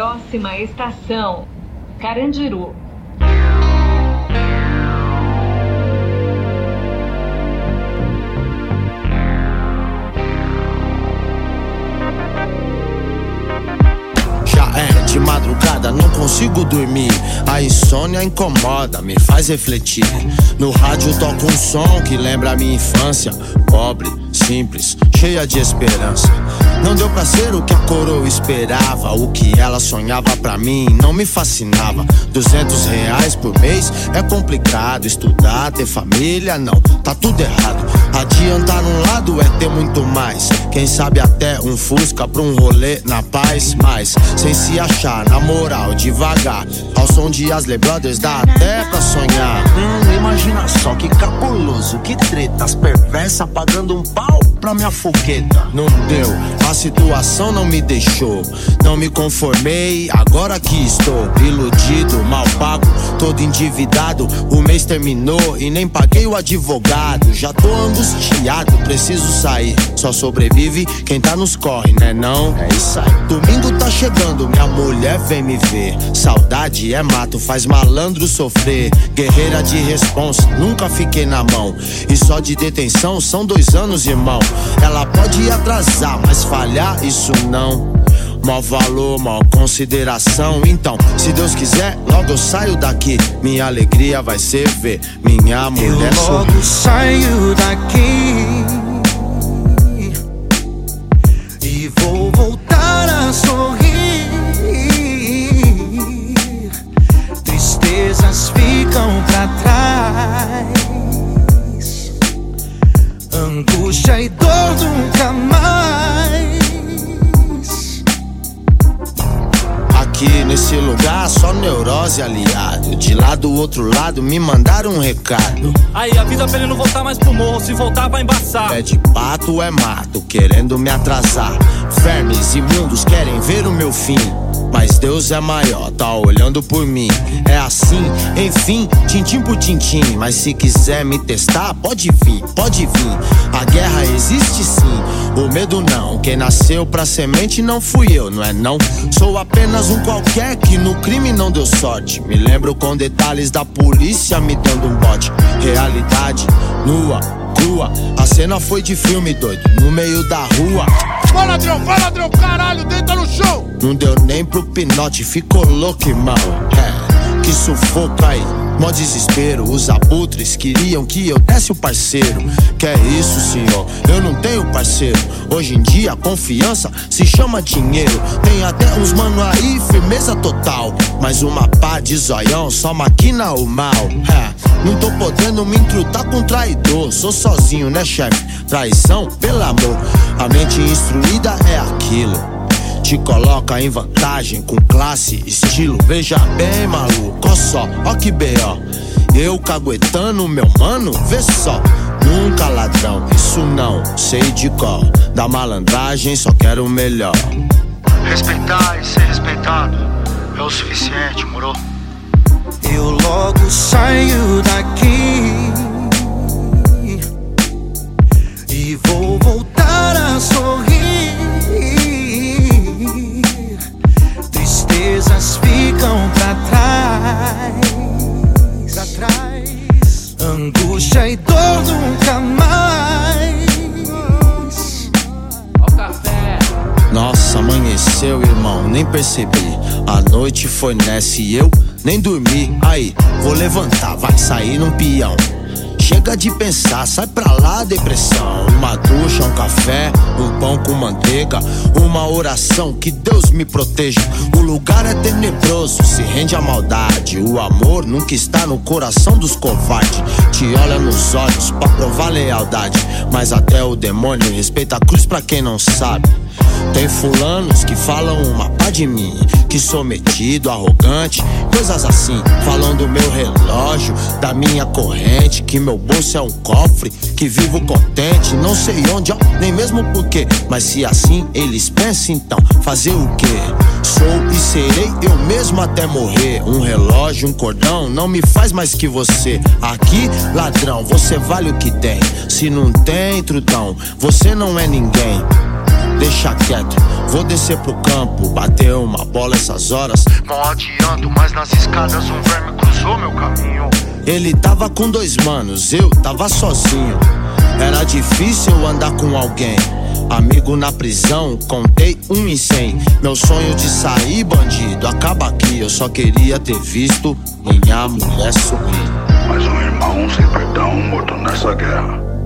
Próxima estação, Carandiru. Já é de madrugada, não consigo dormir. A insônia incomoda, me faz refletir. No rádio toca um som que lembra a minha infância. Pobre, simples, cheia de esperança. Não deu pra ser o que a coroa esperava. O que ela sonhava pra mim não me fascinava. R$200 por mês é complicado. Estudar, ter família, não, tá tudo errado. Adiantar num lado é ter muito mais. Quem sabe até um Fusca pra um rolê na paz. Mas sem se achar, na moral, devagar. Ao som de Asley Brothers dá até pra sonhar. Imagina só que cabuloso, que tretas perversa pagando um pau pra minha fogueta. Não deu, a situação não me deixou. Não me conformei, agora aqui estou. Iludido, mal pago, todo endividado. O mês terminou e nem paguei o advogado. Já tô angustiado, preciso sair. Só sobrevive quem tá nos corre, né não? É isso aí. Domingo tá chegando, minha mulher vem me ver. Saudade é mato, faz malandro sofrer. Guerreira de responsa, nunca fiquei na mão. E só de detenção são 2 anos, irmão. Ela pode atrasar, mas falhar isso não. Mó valor, mó consideração. Então, se Deus quiser, logo eu saio daqui. Minha alegria vai ser ver minha mulher sorrir. Eu logo saio daqui e vou voltar a sorrir. Tristezas ficam pra trás. Angústia e dor nunca mais. Aqui nesse lugar só neurose aliado. De lá do outro lado me mandaram um recado. Aí avisa pra ele não voltar mais pro morro. Se voltar vai embaçar. É de pato, é mato, querendo me atrasar. Vermes imundos querem ver o meu fim. Mas Deus é maior, tá olhando por mim. É assim, enfim, tintim por tintim. Mas se quiser me testar, pode vir, pode vir. A guerra existe sim, o medo não. Quem nasceu pra semente não fui eu, não é não. Sou apenas um qualquer que no crime não deu sorte. Me lembro com detalhes da polícia me dando um bote. Realidade nua, crua. A cena foi de filme, doido, no meio da rua. Vai ladrão, caralho, deita no chão. Não deu nem pro pinote, ficou louco, irmão. É, que sufoco aí, mó desespero. Os abutres queriam que eu desse o parceiro. Que é isso, senhor, eu não tenho parceiro. Hoje em dia, confiança se chama dinheiro. Tem até uns mano aí, firmeza total. Mas uma pá de zoião só maquina o mal. É, não tô podendo me intrutar com traidor. Sou sozinho, né, chefe? Traição, pelo amor. A mente instruída é aquilo. Te coloca em vantagem com classe, estilo. Veja bem, maluco, ó só, ó que B.O. Eu caguetando meu mano, vê só. Nunca ladrão, isso não, sei de cor. Da malandragem só quero o melhor. Respeitar e ser respeitado é o suficiente, moro? Eu logo saio daqui e vou voltar a sorrir. Tristezas ficam pra trás. Angústia e dor nunca mais. Ó o café. Nossa, amanheceu, irmão, nem percebi. A noite foi nessa e eu nem dormi. Aí, vou levantar, vai sair num peão. Chega de pensar, sai pra lá, depressão. Uma ducha, um café, um pão com manteiga. Uma oração, que Deus me proteja. O lugar é tenebroso, se rende à maldade. O amor nunca está no coração dos covardes. Te olha nos olhos pra provar lealdade. Mas até o demônio respeita a cruz pra quem não sabe. Tem fulanos que falam uma pá de mim, que sou metido, arrogante, coisas assim. Falam do meu relógio, da minha corrente, que meu bolso é um cofre, que vivo contente. Não sei onde, ó, nem mesmo porquê. Mas se assim eles pensam, então fazer o quê? Sou e serei eu mesmo até morrer. Um relógio, um cordão, não me faz mais que você. Aqui, ladrão, você vale o que tem. Se não tem, trutão, você não é ninguém. deixa quieto, vou descer pro campo, bater uma bola essas horas. Vão adiando, mas nas escadas um verme cruzou meu caminho. Ele tava com 2 manos, eu tava sozinho. Era difícil andar com alguém. Amigo na prisão, contei 1 em 100. Meu sonho de sair bandido acaba aqui. Eu só queria ter visto minha mulher sumir. Mas um irmão sem perdão morto nessa guerra.